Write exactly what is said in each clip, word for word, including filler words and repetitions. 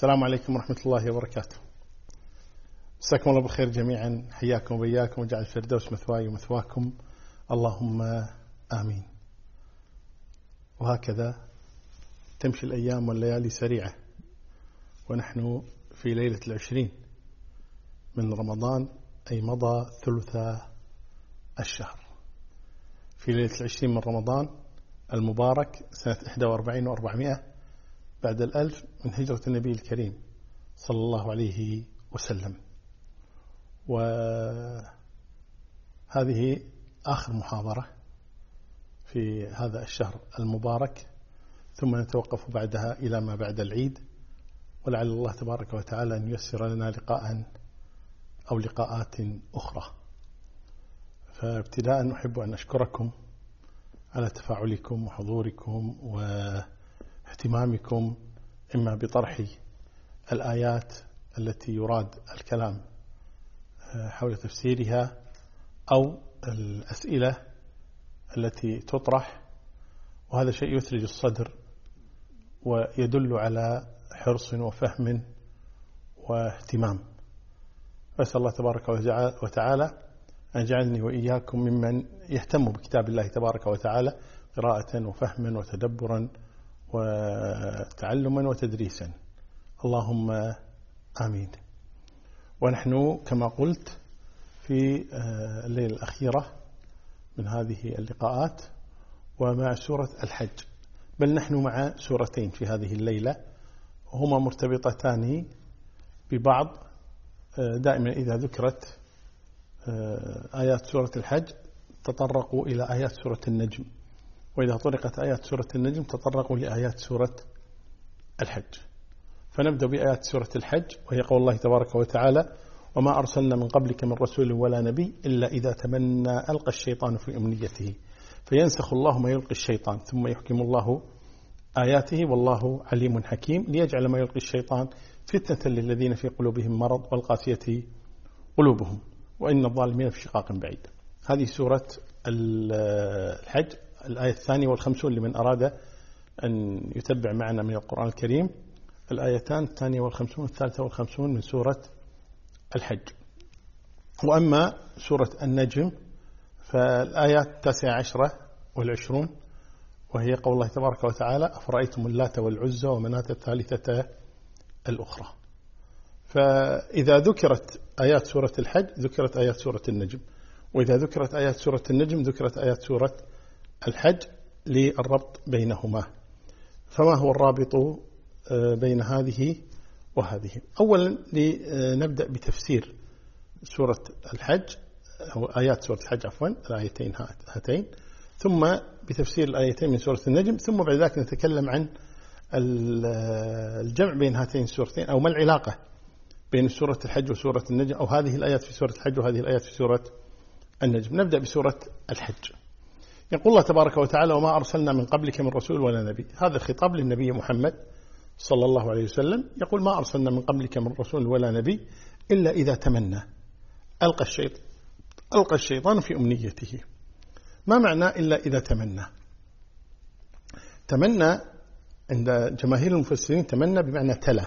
السلام عليكم ورحمة الله وبركاته. مساكم الله بالخير جميعا، حياكم وبياكم وجعل الفردوس مثواي ومثواكم، اللهم آمين. وهكذا تمشي الأيام والليالي سريعة، ونحن في ليلة العشرين من رمضان، أي مضى ثلث الشهر. في ليلة العشرين من رمضان المبارك سنة إحدى وأربعين وأربعمائة بعد الألف من هجرة النبي الكريم صلى الله عليه وسلم. وهذه آخر محاضرة في هذا الشهر المبارك، ثم نتوقف بعدها إلى ما بعد العيد، ولعل الله تبارك وتعالى أن ييسر لنا لقاء أو لقاءات أخرى. فابتداء نحب أن أشكركم على تفاعلكم وحضوركم واهتمامكم، إما بطرح الآيات التي يراد الكلام حول تفسيرها، أو الأسئلة التي تطرح، وهذا شيء يثلج الصدر ويدل على حرص وفهم واهتمام. أسأل الله تبارك وتعالى أن يجعلني وإياكم ممن يهتم بكتاب الله تبارك وتعالى قراءة وفهما وتدبرا وتعلما وتدريسا، اللهم آمين. ونحن كما قلت في الليلة الأخيرة من هذه اللقاءات ومع سورة الحج، بل نحن مع سورتين في هذه الليلة، وهما مرتبطتان ببعض. دائما إذا ذكرت آيات سورة الحج تطرقوا إلى آيات سورة النجم، وإذا طرقت آيات سورة النجم تطرقوا لآيات سورة الحج. فنبدأ بآيات سورة الحج، وهي قول الله تبارك وتعالى: وما أرسلنا من قبلك من رسول ولا نبي إلا إذا تمنى ألقى الشيطان في أمنيته فينسخ الله ما يلقي الشيطان ثم يحكم الله آياته والله عليم حكيم، ليجعل ما يلقي الشيطان فتنة للذين في قلوبهم مرض والقاسية قلوبهم وإن الظالمين في شقاق بعيد. هذه سورة الحج، الآية الثانية والخمسون لمن أراد أن يتبع معنا من القرآن الكريم، الآيتان الثانية والخمسون والثالثة والخمسون من سورة الحج. وأما سورة النجم فالآيات التاسعة عشرة والعشرون، وهي قول الله تبارك وتعالى: أفرأيتم اللات والعزى ومناة الثالثة الأخرى. فإذا ذكرت آيات سورة الحج ذكرت آيات سورة النجم، وإذا ذكرت آيات سورة النجم ذكرت آيات سورة الحج للربط بينهما. فما هو الرابط بين هذه وهذه؟ أولا لنبدأ بتفسير سورة الحج أو آيات سورة الحج عفوا الآيتين هاتين، ثم بتفسير الآيتين من سورة النجم، ثم بعد ذلك نتكلم عن الجمع بين هاتين السورتين، أو ما العلاقة بين سورة الحج وسورة النجم، أو هذه الآيات في سورة الحج وهذه الآيات في سورة النجم. نبدأ بسورة الحج. يقول الله تبارك وتعالى: وما أرسلنا من قبلك من رسول ولا نبي. هذا الخطاب للنبي محمد صلى الله عليه وسلم، يقول: ما أرسلنا من قبلك من رسول ولا نبي إلا إذا تمنى ألقى الشيطان ألقى الشيطان في أمنيته. ما معنى إلا إذا تمنى؟ تمنى عند جماهير المفسرين تمنى بمعنى تلا،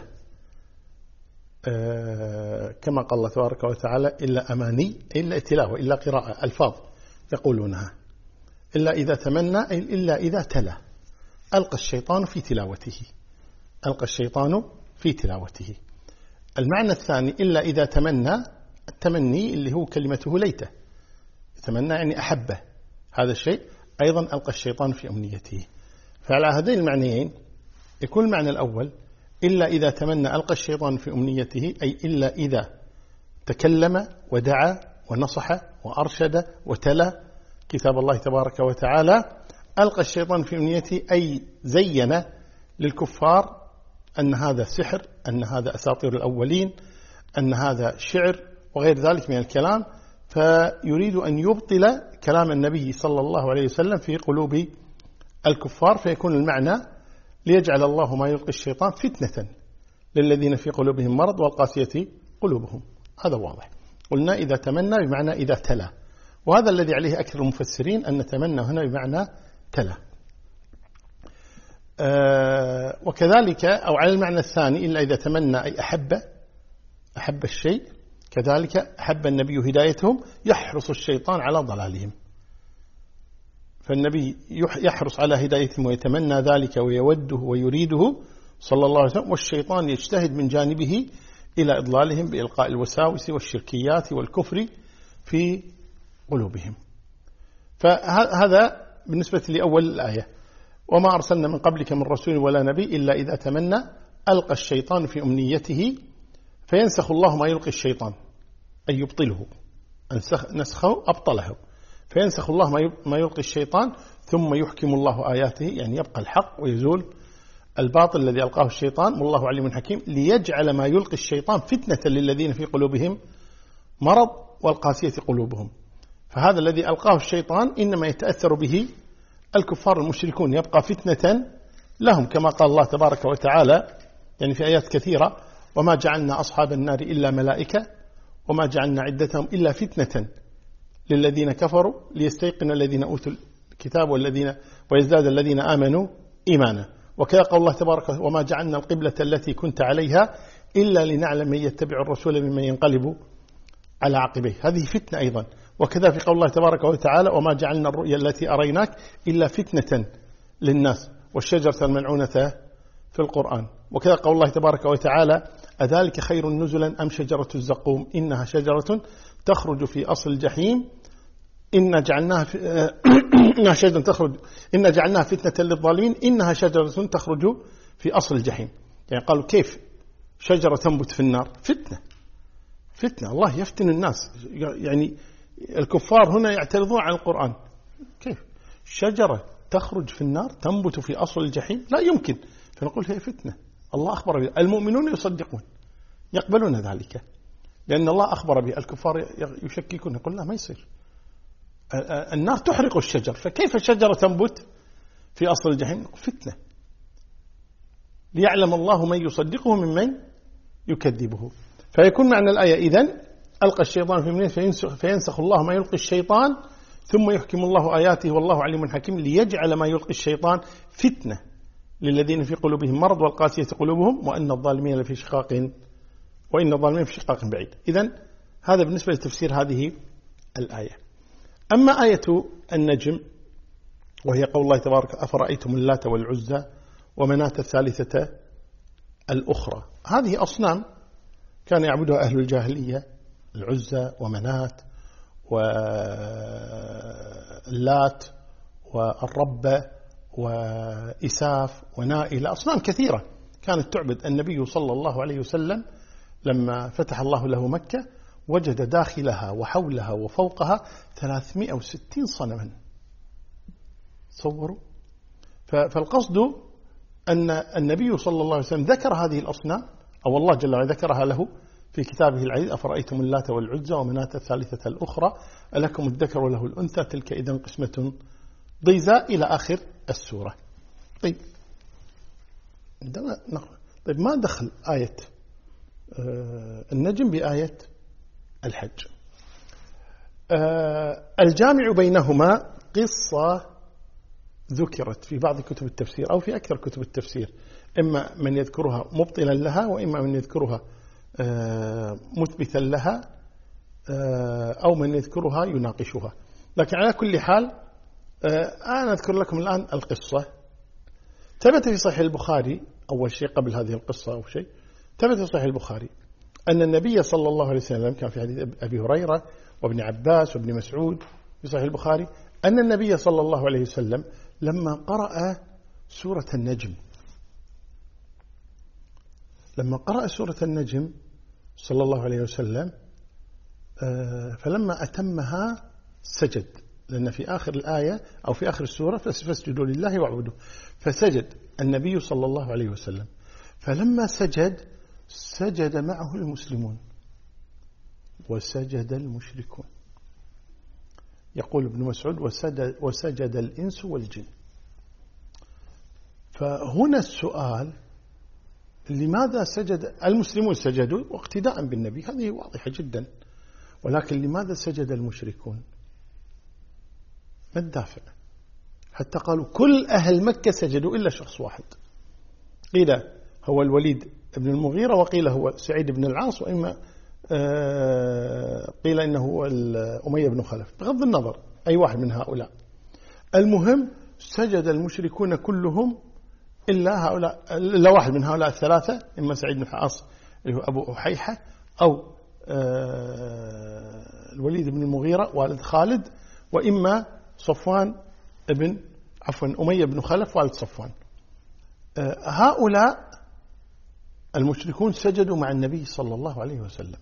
آه كما قال الله تبارك وتعالى: إلا أماني، إلا تلاوة، إلا قراءة، ألفاظ يقولونها. إلا إذا تمنى أي إلا إذا تلا ألقى الشيطان في تلاوته ألقى الشيطان في تلاوته. المعنى الثاني إلا إذا تمنى، التمني اللي هو كلمته ليته، يتمنى يعني أحبه هذا الشيء، أيضا ألقى الشيطان في أمنيته. فعلى هذين المعنيين يكون المعنى الأول إلا إذا تمنى ألقى الشيطان في أمنيته، أي إلا إذا تكلم ودعا ونصح وأرشد وتلا كتاب الله تبارك وتعالى ألقى الشيطان في أمنيته، أي زين للكفار أن هذا سحر، أن هذا أساطير الأولين، أن هذا شعر وغير ذلك من الكلام، فيريد أن يبطل كلام النبي صلى الله عليه وسلم في قلوب الكفار. فيكون المعنى: ليجعل الله ما يلقي الشيطان فتنة للذين في قلوبهم مرض والقاسية قلوبهم. هذا واضح. قلنا إذا تمنى بمعنى إذا تلا، وهذا الذي عليه أكثر المفسرين أن تمنى هنا بمعنى تلا. آه وكذلك أو على المعنى الثاني إلا إذا تمنى أي أحب أحب الشيء، كذلك أحب النبي هدايتهم يحرص الشيطان على ضلالهم. فالنبي يحرص على هدايتهم ويتمنى ذلك ويوده ويريده صلى الله عليه وسلم، والشيطان يجتهد من جانبه إلى إضلالهم بإلقاء الوساوس والشركيات والكفر في قلوبهم. فهذا بالنسبة لأول الآية: وما أرسلنا من قبلك من رسول ولا نبي إلا إذا تمنى ألقى الشيطان في أمنيته فينسخ الله ما يلقي الشيطان، أي يبطله، نسخه أبطله، فينسخ الله ما يلقي الشيطان ثم يحكم الله آياته، يعني يبقى الحق ويزول الباطل الذي ألقاه الشيطان، والله عليم حكيم، ليجعل ما يلقي الشيطان فتنة للذين في قلوبهم مرض والقاسية قلوبهم. فهذا الذي ألقاه الشيطان إنما يتأثر به الكفار المشركون، يبقى فتنة لهم، كما قال الله تبارك وتعالى يعني في آيات كثيرة: وما جعلنا أصحاب النار إلا ملائكة وما جعلنا عدتهم إلا فتنة للذين كفروا ليستيقن الذين أوتوا الكتاب والذين ويزداد الذين آمنوا إيمانا. وكذا قال الله تبارك وتعالى: وما جعلنا القبلة التي كنت عليها إلا لنعلم من يتبع الرسول ممن ينقلب على عقبيه، هذه فتنة أيضا. وكذا في قول الله تبارك وتعالى: وما جعلنا الرؤيا التي أريناك إلا فتنة للناس والشجرة الملعونة في القرآن. وكذا قول الله تبارك وتعالى: أذلك خير نزلا أم شجرة الزقوم إنها شجرة تخرج في أصل الجحيم إن جعلناها في إنها شجرة تخرج إن جعلناها فتنة للظالمين إنها شجرة تخرج في أصل الجحيم. يعني قالوا كيف شجرة تنبت في النار؟ فتنة فتنة، الله يفتن الناس. يعني الكفار هنا يعترضون على القرآن، كيف شجرة تخرج في النار تنبت في أصل الجحيم؟ لا يمكن. فنقول هي فتنة، الله أخبر بها، المؤمنون يصدقون يقبلون ذلك لأن الله أخبر به. الكفار يشككون، يقول لا ما يصير، النار تحرق الشجر، فكيف الشجرة تنبت في أصل الجحيم؟ فتنة، ليعلم الله من يصدقه ممن يكذبه. فيكون معنى الآية إذن: ألقى الشيطان في أمنيته فينسخ الله ما يلقي الشيطان ثم يحكم الله آياته والله عليم حكيم، ليجعل ما يلقي الشيطان فتنة للذين في قلوبهم مرض والقاسية قلوبهم وأن الظالمين لفي شقاق وإن الظالمين في شقاق بعيد. إذن هذا بالنسبة لتفسير هذه الآية. أما آية النجم وهي قول الله تبارك: أفرأيتم اللات والعزى ومناة الثالثة الأخرى، هذه أصنام كان يعبدها أهل الجاهلية، العزى ومناة واللات والربة وإساف ونائلة، أصنام كثيرة كانت تعبد. النبي صلى الله عليه وسلم لما فتح الله له مكة وجد داخلها وحولها وفوقها ثلاثمائة وستين صنما. تصوروا. فالقصد أن النبي صلى الله عليه وسلم ذكر هذه الأصنام، أو الله جل وعلا ذكرها له في كتابه العزيز: أفرأيتم اللات والعزى ومناة الثالثة الأخرى ألكم الذكر وله الأنثى تلك إذن قسمة ضيزى إلى آخر السورة. طيب طيب ما دخل آية النجم بآية الحج؟ الجامع بينهما قصة ذكرت في بعض كتب التفسير أو في أكثر كتب التفسير، إما من يذكرها مبطلا لها وإما من يذكرها مثبتا لها أو من يذكرها يناقشها. لكن على كل حال أنا أذكر لكم الآن القصة. ثبت في صحيح البخاري، أول شيء قبل هذه القصة أو شيء، ثبت في صحيح البخاري أن النبي صلى الله عليه وسلم كان في حديث أبي هريرة وابن عباس وابن مسعود في صحيح البخاري أن النبي صلى الله عليه وسلم لما قرأ سورة النجم لما قرأ سورة النجم صلى الله عليه وسلم فلما أتمها سجد، لأن في آخر الآية أو في آخر السورة فاسجدوا لله واعبدوا، فسجد النبي صلى الله عليه وسلم. فلما سجد سجد معه المسلمون وسجد المشركون. يقول ابن مسعود: وسجد, وسجد الإنس والجن. فهنا السؤال: لماذا سجد المسلمون؟ سجدوا واقتداء بالنبي، هذه واضحة جدا، ولكن لماذا سجد المشركون؟ ما الدافع؟ حتى قالوا كل أهل مكة سجدوا إلا شخص واحد، قيل هو الوليد بن المغيرة، وقيل هو سعيد بن العاص، وإما قيل إنه هو أمية بن خلف، بغض النظر أي واحد من هؤلاء. المهم سجد المشركون كلهم إلا هؤلاء، إلا واحد من هؤلاء الثلاثة، إما سعيد بن العاص اللي هو أبو أحيحة، أو الوليد بن المغيرة والد خالد، وإما صفوان ابن عفوا أمية بن خلف والد صفوان. هؤلاء المشركون سجدوا مع النبي صلى الله عليه وسلم،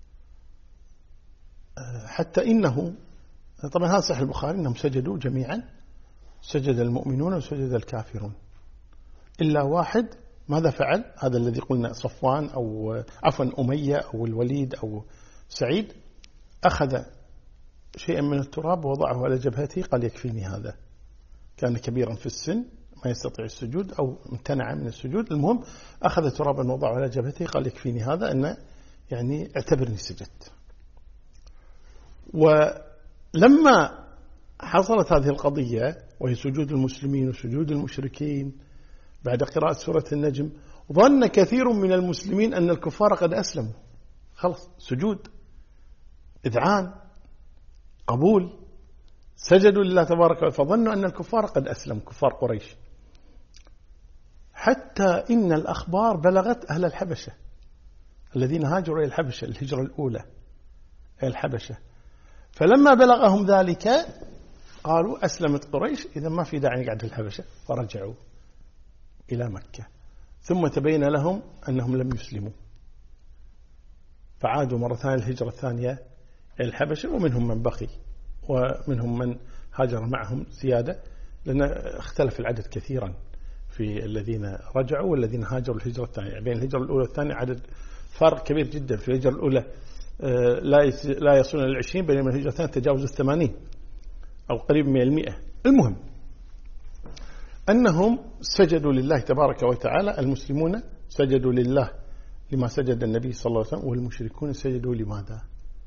حتى إنه طبعا هذا صحيح البخاري أنهم سجدوا جميعا، سجد المؤمنون وسجد الكافرون إلا واحد. ماذا فعل؟ هذا الذي قلنا صفوان أو عفوا أمية أو الوليد أو سعيد، أخذ شيئا من التراب ووضعه على جبهته، قال يكفيني هذا. كان كبيرا في السن ما يستطيع السجود أو امتنع من السجود، المهم أخذ ترابا ووضعه على جبهته، قال يكفيني هذا، أن يعني اعتبرني سجدت. ولما حصلت هذه القضية وهي سجود المسلمين وسجود المشركين بعد قراءة سورة النجم، ظن كثير من المسلمين أن الكفار قد أسلموا، خلص سجود إذعان قبول، سجدوا لله تبارك وتعالى، فظنوا أن الكفار قد أسلموا، كفار قريش. حتى إن الأخبار بلغت أهل الحبشة الذين هاجروا إلى الحبشة الهجرة الأولى إلى الحبشة، فلما بلغهم ذلك قالوا أسلمت قريش، إذا ما في داعي نقعد في الحبشة، فرجعوا إلى مكة. ثم تبين لهم أنهم لم يسلموا، فعادوا مرة ثانية الهجرة الثانية إلى الحبشة، ومنهم من بقي ومنهم من هاجر معهم زيادة، لأن اختلف العدد كثيرا في الذين رجعوا والذين هاجروا الهجرة الثانية. بين الهجرة الأولى والثانية عدد فرق كبير جدا، في الهجرة الأولى لا يصلون إلى العشرين، بينما الهجرة الثانية تجاوز الثمانين أو قريب من المئة. المهم أنهم سجدوا لله تبارك وتعالى، المسلمون سجدوا لله لما سجد النبي صلى الله عليه وسلم، والمشركون سجدوا لماذا؟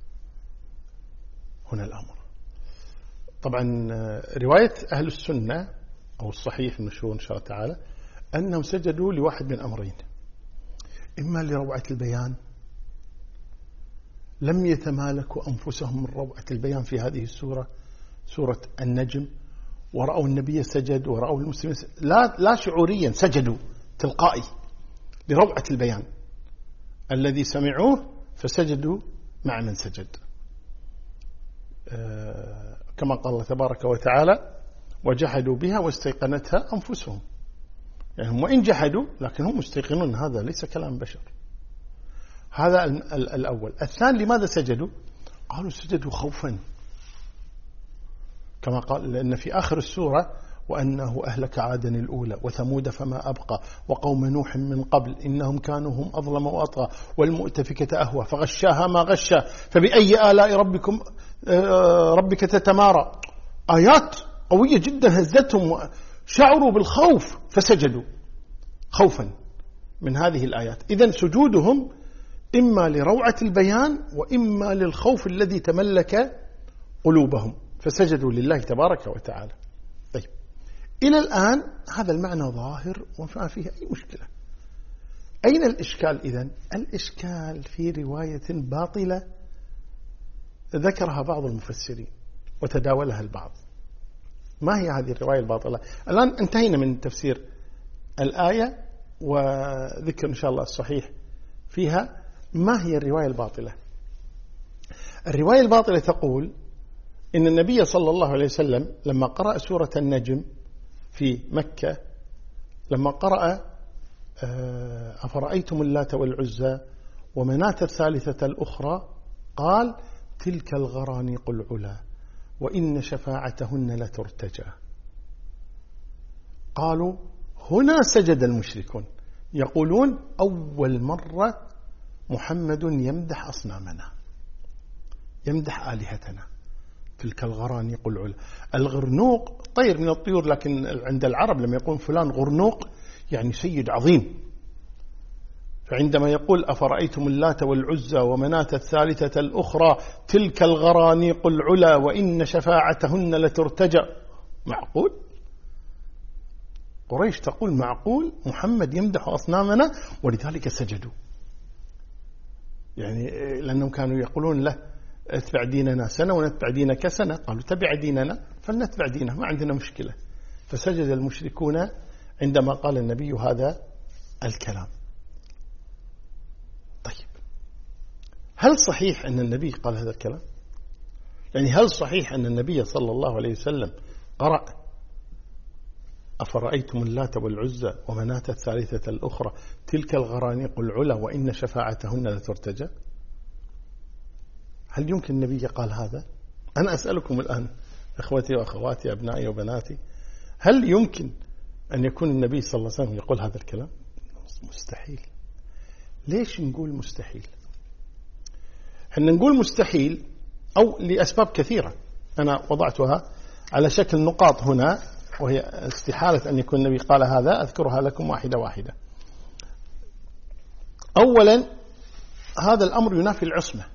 هنا الأمر. طبعا رواية أهل السنة أو الصحيح المشهور إن شاء الله تعالى أنهم سجدوا لواحد من أمرين، إما لروعة البيان، لم يتمالكوا أنفسهم من روعة البيان في هذه السورة، سورة النجم، ورأوا النبي سجد ورأوا المسلمين سجد. لا, لا شعوريا سجدوا تلقائي لروعة البيان الذي سمعوه، فسجدوا مع من سجد. آه كما قال الله تبارك وتعالى وجحدوا بها واستيقنتها أنفسهم، يعني هم وإن جحدوا لكن هم مستيقنون، هذا ليس كلام بشر. هذا الأول. الثاني لماذا سجدوا؟ قالوا سجدوا خوفا، كما قال لأن في آخر السورة وأنه أهلك عادا الأولى وثمود فما أبقى وقوم نوح من قبل إنهم كانوا هم أظلم وأطغى والمؤتفكة أهوى فغشاها ما غشا فبأي آلاء ربكم ربك تتمارى. آيات قوية جدا هزتهم، شعروا بالخوف فسجدوا خوفا من هذه الآيات. إذن سجودهم إما لروعة البيان وإما للخوف الذي تملك قلوبهم، فسجدوا لله تبارك وتعالى. طيب إلى الآن هذا المعنى ظاهر وما فيه أي مشكلة. أين الإشكال إذن؟ الإشكال في رواية باطلة ذكرها بعض المفسرين وتداولها البعض. ما هي هذه الرواية الباطلة؟ الآن انتهينا من تفسير الآية وذكر إن شاء الله الصحيح فيها. ما هي الرواية الباطلة؟ الرواية الباطلة تقول إن النبي صلى الله عليه وسلم لما قرأ سورة النجم في مكة، لما قرأ أفرأيتم اللات والعزى ومناة الثالثة الأخرى قال تلك الغرانيق العلا وإن شفاعتهن لترتجى. قالوا هنا سجد المشركون، يقولون أول مرة محمد يمدح أصنامنا، يمدح آلهتنا، تلك الغرانيق العلا. الغرنوق طير من الطيور، لكن عند العرب لما يقول فلان غرنوق يعني سيد عظيم. فعندما يقول أفرأيتم اللات والعزى ومناة الثالثة الأخرى تلك الغرانيق العلا وإن شفاعتهن لترتجى، معقول؟ قريش تقول معقول محمد يمدح أصنامنا، ولذلك سجدوا. يعني لأنهم كانوا يقولون له اتبع ديننا سنة ونتبع دينك سنة، قالوا تبع ديننا فلنتبع دينه، ما عندنا مشكلة. فسجد المشركون عندما قال النبي هذا الكلام. طيب، هل صحيح أن النبي قال هذا الكلام؟ يعني هل صحيح أن النبي صلى الله عليه وسلم قرأ أفرأيتم اللات والعزى ومناة الثالثة الأخرى تلك الغرانيق العلا وإن شفاعتهن لترتجى؟ هل يمكن النبي قال هذا؟ أنا أسألكم الآن إخوتي وأخواتي أبنائي وبناتي، هل يمكن أن يكون النبي صلى الله عليه وسلم يقول هذا الكلام؟ مستحيل. ليش نقول مستحيل؟ حنا نقول مستحيل أو لأسباب كثيرة أنا وضعتها على شكل نقاط هنا، وهي استحالة أن يكون النبي قال هذا، أذكرها لكم واحدة واحدة. أولا، هذا الأمر ينافي العصمة.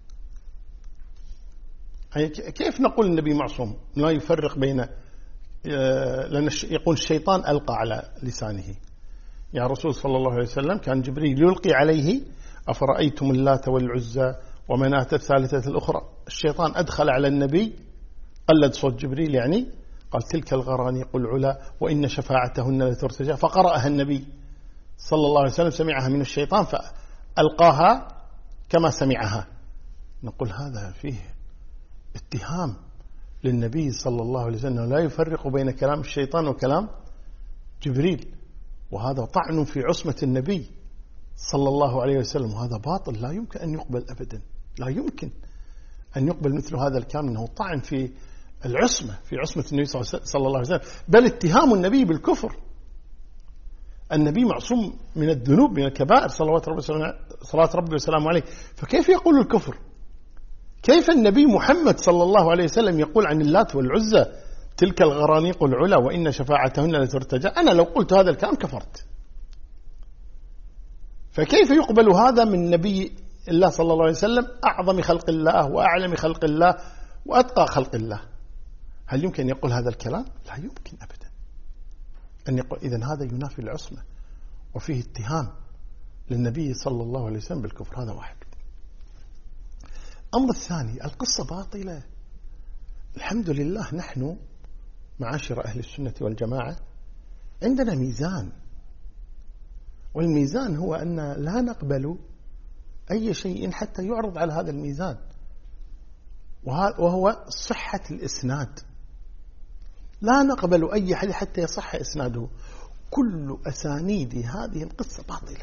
كيف نقول النبي معصوم لا يفرق بين، لأن يقول الشيطان ألقى على لسانه. يا رسول صلى الله عليه وسلم كان جبريل يلقي عليه أفرأيتم اللات والعزى ومناة الثالثة الأخرى، الشيطان أدخل على النبي، قلد صوت جبريل يعني، قال تلك الغرانيق العلا وإن شفاعتهن لترتجى، فقرأها النبي صلى الله عليه وسلم، سمعها من الشيطان فألقاها كما سمعها. نقول هذا فيه اتهام للنبي صلى الله عليه وسلم، لا يفرق بين كلام الشيطان وكلام جبريل، وهذا طعن في عصمة النبي صلى الله عليه وسلم، وهذا باطل لا يمكن أن يقبل أبدا، لا يمكن أن يقبل مثل هذا الكلام، أنه طعن في العصمة، في عصمة النبي صلى الله عليه وسلم، بل اتهام النبي بالكفر. النبي معصوم من الذنوب، من الكبائر، صلوات ربي صلوات ربي وسلامه عليه، فكيف يقول الكفر؟ كيف النبي محمد صلى الله عليه وسلم يقول عن اللات والعزى تلك الغرانيق العلا وإن شفاعتهن لترتجى؟ أنا لو قلت هذا الكلام كفرت. فكيف يقبل هذا من نبي الله صلى الله عليه وسلم، أعظم خلق الله وأعلم خلق الله وأتقى خلق الله؟ هل يمكن أن يقول هذا الكلام؟ لا يمكن أبدا أن يقول. إذن هذا ينافي العصمة وفيه اتهام للنبي صلى الله عليه وسلم بالكفر. هذا واحد. الأمر الثاني، القصة باطلة. الحمد لله نحن معاشر أهل السنة والجماعة عندنا ميزان، والميزان هو أن لا نقبل أي شيء حتى يعرض على هذا الميزان، وهو صحة الإسناد. لا نقبل أي حديث حتى يصح إسناده. كل أسانيد هذه القصة باطلة،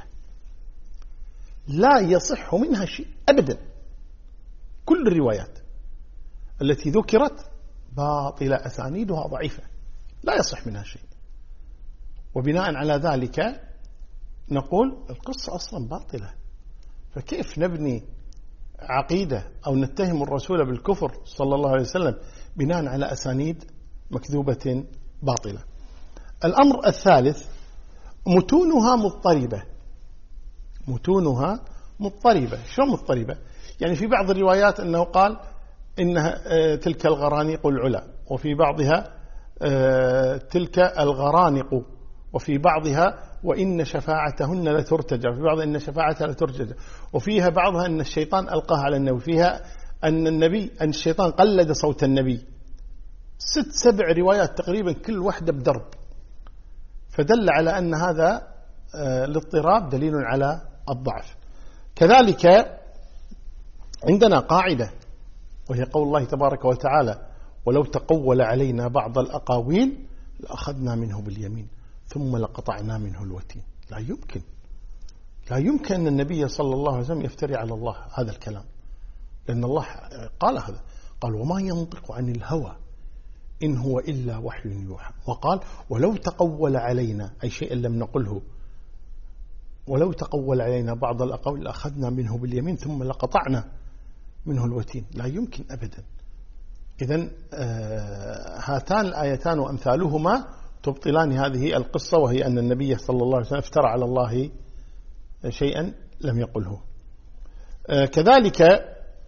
لا يصح منها شيء أبدا. كل الروايات التي ذكرت باطلة، أسانيدها ضعيفة، لا يصح منها شيء. وبناء على ذلك نقول القصة أصلا باطلة. فكيف نبني عقيدة أو نتهم الرسول بالكفر صلى الله عليه وسلم بناء على أسانيد مكذوبة باطلة؟ الأمر الثالث، متونها مضطربة. متونها مضطربة. شو مضطربة؟ يعني في بعض الروايات أنه قال إنها تلك الغرانيق العلا، وفي بعضها تلك الغرانق، وفي بعضها وإن شفاعتهن لترتجى، وفي بعضها إن شفاعتها لترتجى، وفيها بعضها أن الشيطان ألقاها على النبي، فيها أن النبي أن الشيطان قلد صوت النبي. ست سبع روايات تقريبا، كل واحدة بدرب، فدل على أن هذا الاضطراب دليل على الضعف. كذلك عندنا قاعدة، وهي قول الله تبارك وتعالى ولو تقول علينا بعض الأقاويل لأخذنا منه باليمين ثم لقطعنا منه الوتين. لا يمكن لا يمكن أن النبي صلى الله عليه وسلم يفتري على الله هذا الكلام، لأن الله قال هذا، قال وما ينطق عن الهوى إن هو إلا وحي يوحى، وقال ولو تقول علينا، أي شيء لم نقله، ولو تقول علينا بعض الأقاويل لأخذنا منه باليمين ثم لقطعنا منه الوتين. لا يمكن أبدا. إذن هاتان الآيتان وأمثالهما تبطلان هذه القصة، وهي أن النبي صلى الله عليه وسلم افترى على الله شيئا لم يقله. كذلك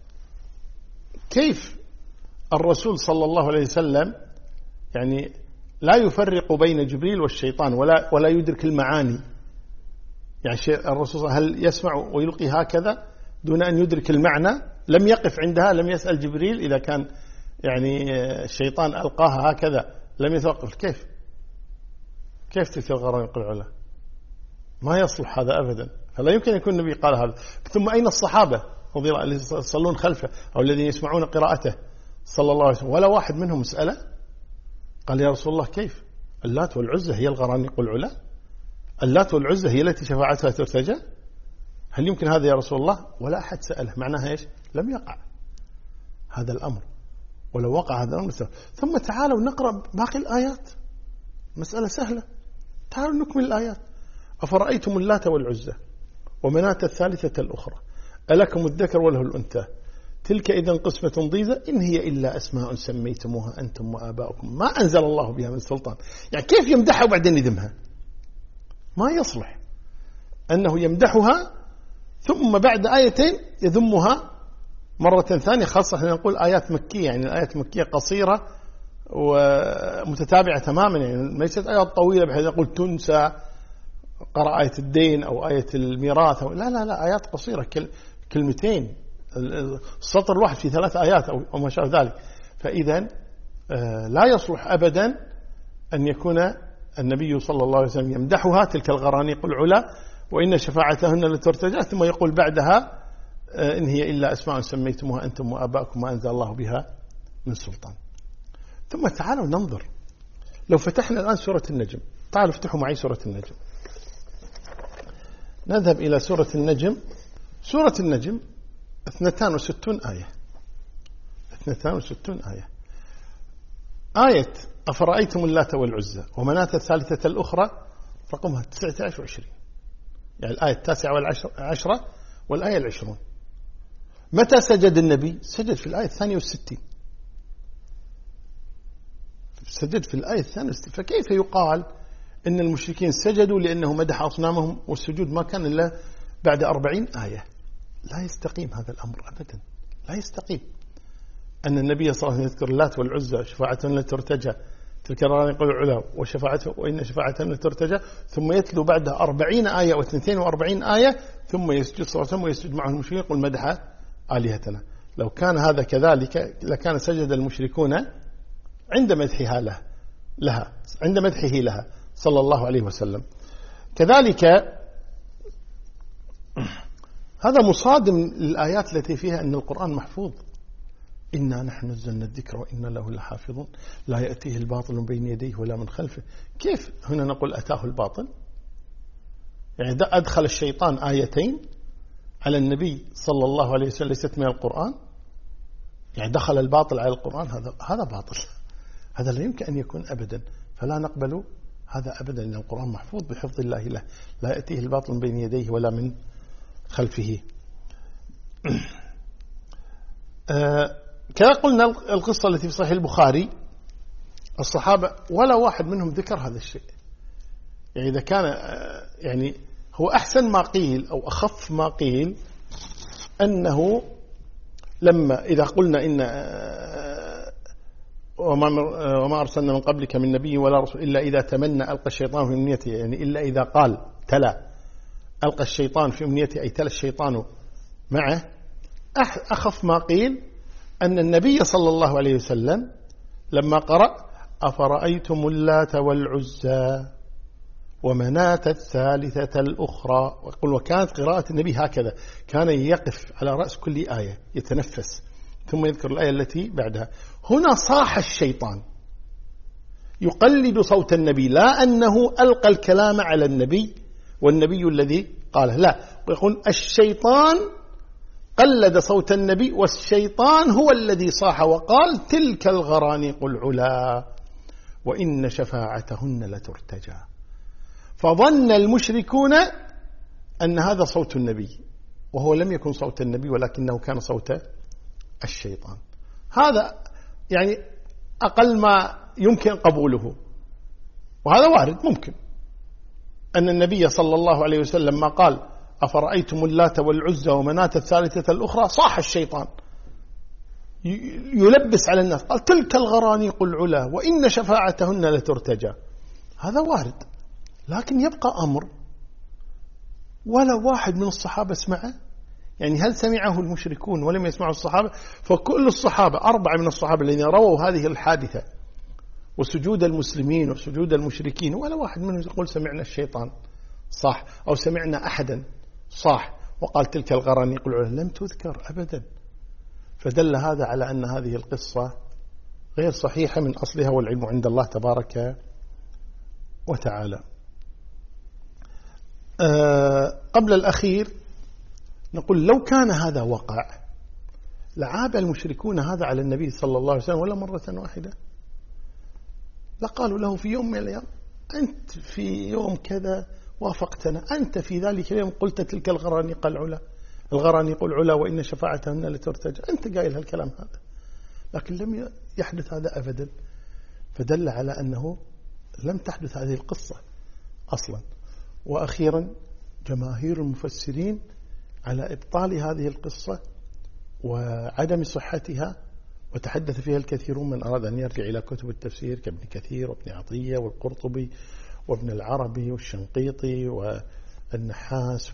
كيف الرسول صلى الله عليه وسلم يعني لا يفرق بين جبريل والشيطان ولا ولا يدرك المعاني. يعني الرسول صلى الله عليه وسلم هل يسمع ويلقي هكذا دون أن يدرك المعنى؟ لم يقف عندها، لم يسأل جبريل إذا كان يعني الشيطان ألقاها هكذا لم يتوقف. كيف كيف تلك الغرانيق العلا؟ ما يصلح هذا أبدا، فلا يمكن يكون النبي قال هذا. ثم أين الصحابة رضي الله عنهم الذين يصلون خلفه أو الذين يسمعون قراءته صلى الله عليه وسلم؟ ولا واحد منهم سأله قال يا رسول الله كيف؟ اللات والعزى هي الغرانيق العلا؟ اللات والعزى هي التي شفاعتها ترتجى؟ هل يمكن هذا يا رسول الله؟ ولا أحد سأله. معناها إيش؟ لم يقع هذا الأمر. ولو وقع هذا الأمر. ثم تعالوا نقرأ باقي الآيات، مسألة سهلة. تعالوا نكمل الآيات. أفرأيتم اللات والعزى ومناة الثالثة الأخرى ألكم الذكر وله الأنثى تلك إذن قسمة ضيزى إن هي إلا أسماء سميتموها أنتم وآباؤكم ما أنزل الله بها من سلطان. يعني كيف يمدحها وبعدين يذمها؟ ما يصلح أنه يمدحها ثم بعد آيتين يذمها مرة ثانية، خاصة احنا نقول آيات مكية، يعني الآيات المكية قصيرة ومتتابعة تماما، يعني ليست آيات طويلة بحيث نقول تنسى قرأ آية الدين أو آية الميراث أو لا لا لا آيات قصيرة كل كلمتين، السطر الواحد في ثلاث آيات أو ما شابه ذلك. فإذا لا يصلح أبدا أن يكون النبي صلى الله عليه وسلم يمدحها تلك الغرانيق العلا وإن شفاعتهن لترتجى ثم يقول بعدها إن هي إلا أسماء سميتموها أنتم وآباؤكم ما أنزل الله بها من سلطان. ثم تعالوا ننظر، لو فتحنا الآن سورة النجم، تعالوا افتحوا معي سورة النجم. نذهب إلى سورة النجم. سورة النجم اثنتان وستون آية، اثنتان وستون آية. آية أفرأيتم اللات والعزى ومناة الثالثة الأخرى رقمها تسعة عشر وعشرين، يعني الآية التاسعة والعشرة والآية العشرون. متى سجد النبي؟ سجد في الآية الثانية والستين، سجد في الآية الثانية والستين. فكيف يقال إن المشركين سجدوا لأنه مدح أصنامهم والسجود ما كان إلا بعد أربعين آية؟ لا يستقيم هذا الأمر أبدا، لا يستقيم أن النبي صلى الله عليه وسلم يذكر اللات والعزى شفاعتهن لترتجى تلك الغرانيق العلا وشفاعته وإن شفاعتهن لترتجى ثم يتلو بعدها أربعين آية واثنتين وأربعين آية ثم يسجد صلى الله عليه وسلم ويسجد معه المشركين يقول مدح آلهتنا. لو كان هذا كذلك لكان سجد المشركون عند مدحها له لها عند مدحه لها صلى الله عليه وسلم. كذلك هذا مصادم للآيات التي فيها أن القرآن محفوظ. إنا نحن نزلنا الذكر وإنا له لحافظون لا يأتيه الباطل من بين يديه ولا من خلفه. كيف هنا نقول أتاه الباطل؟ يعني أدخل الشيطان آيتين على النبي صلى الله عليه وسلم ليست من القرآن، يعني دخل الباطل على القرآن. هذا هذا باطل، هذا لا يمكن أن يكون أبدا، فلا نقبل هذا أبدا، لأن القرآن محفوظ بحفظ الله له لا يأتيه الباطل من بين يديه ولا من خلفه. آه كما قلنا القصة التي في صحيح البخاري الصحابة ولا واحد منهم ذكر هذا الشيء. يعني إذا كان آه يعني هو أحسن ما قيل أو أخف ما قيل أنه لما إذا قلنا إن آه وما, وما أرسلنا من قبلك من نبي ولا رسول إلا إذا تمنى ألقى الشيطان في أمنيته، يعني إلا إذا قال تلا ألقى الشيطان في أمنيته أي تلا الشيطان معه. أخف ما قيل أن النبي صلى الله عليه وسلم لما قرأ أفرأيتم اللات والعزى ومناة الثالثة الأخرى، ويقول وكانت قراءة النبي هكذا، كان يقف على رأس كل آية يتنفس ثم يذكر الآية التي بعدها. هنا صاح الشيطان يقلد صوت النبي، لا أنه ألقى الكلام على النبي والنبي الذي قاله، لا، ويقول الشيطان قلد صوت النبي والشيطان هو الذي صاح وقال تلك الغرانيق العلا وإن شفاعتهن لترتجى. فظن المشركون أن هذا صوت النبي وهو لم يكن صوت النبي ولكنه كان صوت الشيطان. هذا يعني أقل ما يمكن قبوله، وهذا وارد ممكن أن النبي صلى الله عليه وسلم ما قال أفرأيتم اللات والعزى ومناة الثالثة الأخرى صاح الشيطان، يلبس على الناس، قال تلك الغرانيق العلا وإن شفاعتهن لترتجى. هذا وارد، لكن يبقى أمر ولا واحد من الصحابة سمعه. يعني هل سمعه المشركون ولم يسمعوا الصحابة؟ فكل الصحابة، أربعة من الصحابة الذين رووا هذه الحادثة وسجود المسلمين وسجود المشركين، ولا واحد منهم يقول سمعنا الشيطان صح أو سمعنا أحدا صح وقال تلك الغرانيق العلا، لم تذكر أبدا. فدل هذا على أن هذه القصة غير صحيحة من أصلها، والعلم عند الله تبارك وتعالى. أه قبل الأخير نقول لو كان هذا وقع لعاب المشركون هذا على النبي صلى الله عليه وسلم ولا مرة واحدة، لقالوا له في يوم من الأيام أنت في يوم كذا وافقتنا، أنت في ذلك اليوم قلت تلك الغرانيق العلا الغرانيق العلا وإن شفاعتهن لترتجى، أنت قايل هالكلام هذا. لكن لم يحدث هذا أبدا، فدل على أنه لم تحدث هذه القصة أصلا. وأخيرا جماهير المفسرين على إبطال هذه القصة وعدم صحتها، وتحدث فيها الكثيرون من أراد أن يرجع إلى كتب التفسير كابن كثير وابن عطية والقرطبي وابن العربي والشنقيطي والنحاس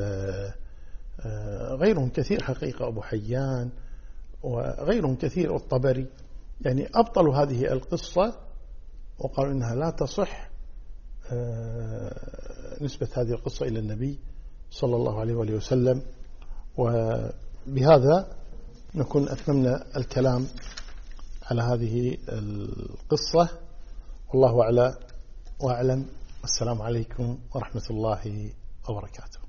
وغيرهم كثير حقيقة، أبو حيان وغيرهم كثير، والطبري، يعني أبطلوا هذه القصة وقالوا إنها لا تصح نسبة هذه القصة إلى النبي صلى الله عليه وآله وسلم. وبهذا نكون أتممنا الكلام على هذه القصة، والله أعلى وأعلم. والسلام عليكم ورحمة الله وبركاته.